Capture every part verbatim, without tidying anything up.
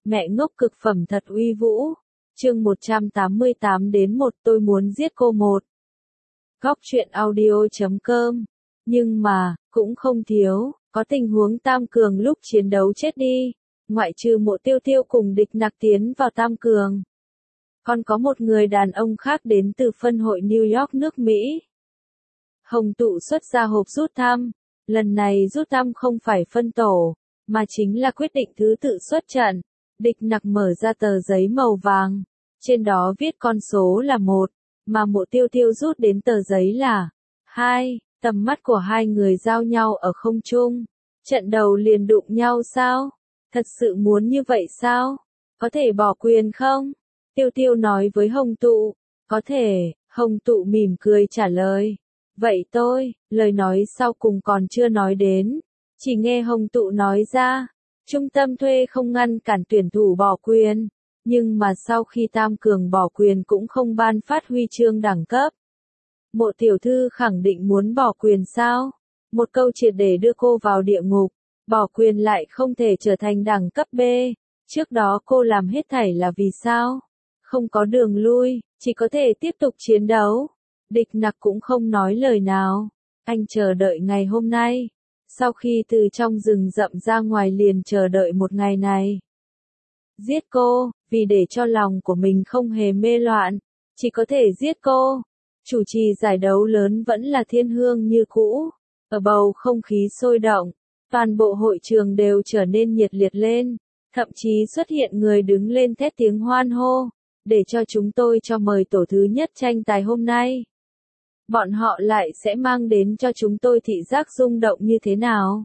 Mẹ ngốc cực phẩm thật uy vũ. Chương một trăm tám mươi tám đến một tôi muốn giết cô một. Góc truyện audio chấm com. Nhưng mà, cũng không thiếu, có tình huống Tam Cường lúc chiến đấu chết đi. Ngoại trừ Mộ Tiêu Tiêu cùng địch nặc tiến vào Tam Cường. Còn có một người đàn ông khác đến từ phân hội New York nước Mỹ. Hồng Tụ xuất ra hộp rút thăm. Lần này rút thăm không phải phân tổ, mà chính là quyết định thứ tự xuất trận. Địch nặc mở ra tờ giấy màu vàng. Trên đó viết con số là một, mà Mộ Tiêu Tiêu rút đến tờ giấy là hai. Tầm mắt của hai người giao nhau ở không trung. Trận đầu liền đụng nhau sao? Thật sự muốn như vậy sao? Có thể bỏ quyền không? Tiêu Tiêu nói với Hồng Tụ. Có thể, Hồng Tụ mỉm cười trả lời. Vậy tôi, lời nói sau cùng còn chưa nói đến. Chỉ nghe Hồng Tụ nói ra. Trung tâm thuê không ngăn cản tuyển thủ bỏ quyền. Nhưng mà sau khi Tam Cường bỏ quyền cũng không ban phát huy chương đẳng cấp. Mộ tiểu thư khẳng định muốn bỏ quyền sao? Một câu triệt để đưa cô vào địa ngục. Bỏ quyền lại không thể trở thành đẳng cấp B. Trước đó cô làm hết thảy là vì sao? Không có đường lui, chỉ có thể tiếp tục chiến đấu. Địch nặc cũng không nói lời nào. Anh chờ đợi ngày hôm nay. Sau khi từ trong rừng rậm ra ngoài liền chờ đợi một ngày này. Giết cô, vì để cho lòng của mình không hề mê loạn. Chỉ có thể giết cô. Chủ trì giải đấu lớn vẫn là Thiên Hương như cũ. Ở bầu không khí sôi động, toàn bộ hội trường đều trở nên nhiệt liệt lên. Thậm chí xuất hiện người đứng lên thét tiếng hoan hô. Để cho chúng tôi cho mời tổ thứ nhất tranh tài hôm nay. Bọn họ lại sẽ mang đến cho chúng tôi thị giác rung động như thế nào?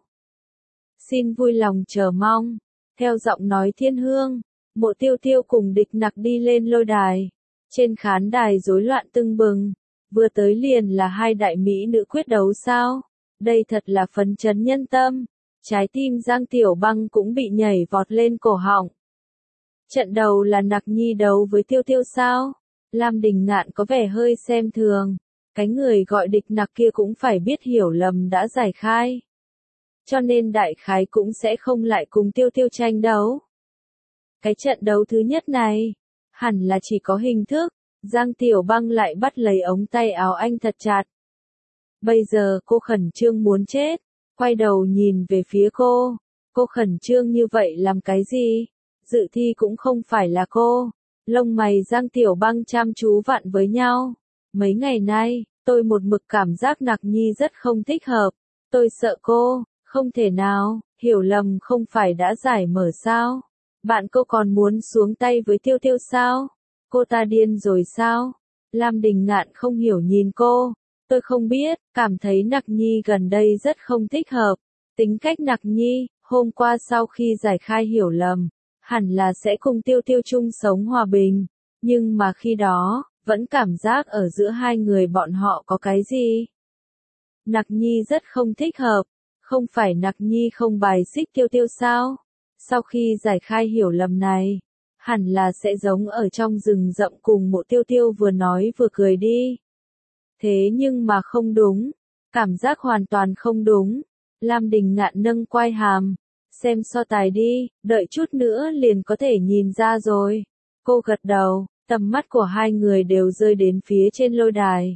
Xin vui lòng chờ mong. Theo giọng nói Thiên Hương, Mộ Tiêu Tiêu cùng địch nặc đi lên lôi đài. Trên khán đài rối loạn tưng bừng. Vừa tới liền là hai đại mỹ nữ quyết đấu sao? Đây thật là phấn chấn nhân tâm. Trái tim Giang Tiểu Băng cũng bị nhảy vọt lên cổ họng. Trận đầu là Nặc Nhi đấu với Tiêu Tiêu sao? Lam Đình Ngạn có vẻ hơi xem thường. Cái người gọi địch nặc kia cũng phải biết hiểu lầm đã giải khai. Cho nên đại khái cũng sẽ không lại cùng Tiêu Tiêu tranh đấu. Cái trận đấu thứ nhất này, hẳn là chỉ có hình thức. Giang Tiểu Băng lại bắt lấy ống tay áo anh thật chặt. Bây giờ cô khẩn trương muốn chết. Quay đầu nhìn về phía cô. Cô khẩn trương như vậy làm cái gì? Dự thi cũng không phải là cô. Lông mày Giang Tiểu Băng chăm chú vặn với nhau. Mấy ngày nay, tôi một mực cảm giác Nặc Nhi rất không thích hợp. Tôi sợ cô, không thể nào, hiểu lầm không phải đã giải mở sao? Bạn cô còn muốn xuống tay với Tiêu Tiêu sao? Cô ta điên rồi sao? Lam Đình Ngạn không hiểu nhìn cô. Tôi không biết, cảm thấy Nặc Nhi gần đây rất không thích hợp. Tính cách Nặc Nhi, hôm qua sau khi giải khai hiểu lầm, hẳn là sẽ cùng Tiêu Tiêu chung sống hòa bình. Nhưng mà khi đó, vẫn cảm giác ở giữa hai người bọn họ có cái gì? Nặc Nhi rất không thích hợp. Không phải Nặc Nhi không bài xích Tiêu Tiêu sao? Sau khi giải khai hiểu lầm này, hẳn là sẽ giống ở trong rừng rậm cùng Mộ Tiêu Tiêu vừa nói vừa cười đi. Thế nhưng mà không đúng. Cảm giác hoàn toàn không đúng. Lam Đình Ngạn nâng quai hàm. Xem so tài đi, đợi chút nữa liền có thể nhìn ra rồi. Cô gật đầu, tầm mắt của hai người đều rơi đến phía trên lôi đài.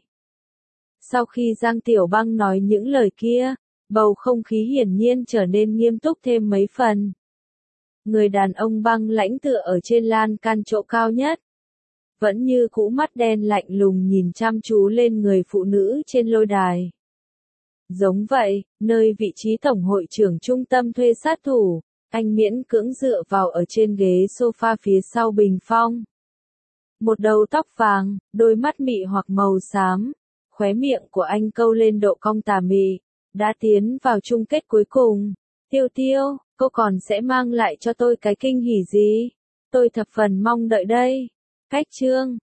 Sau khi Giang Tiểu Băng nói những lời kia, bầu không khí hiển nhiên trở nên nghiêm túc thêm mấy phần. Người đàn ông băng lãnh tựa ở trên lan can chỗ cao nhất. Vẫn như cũ mắt đen lạnh lùng nhìn chăm chú lên người phụ nữ trên lôi đài. Giống vậy, nơi vị trí tổng hội trưởng trung tâm thuê sát thủ, anh miễn cưỡng dựa vào ở trên ghế sofa phía sau bình phong. Một đầu tóc vàng, đôi mắt mị hoặc màu xám, khóe miệng của anh câu lên độ cong tà mị, đã tiến vào chung kết cuối cùng. Tiêu Tiêu, cô còn sẽ mang lại cho tôi cái kinh hỉ gì? Tôi thập phần mong đợi đây. Cách chương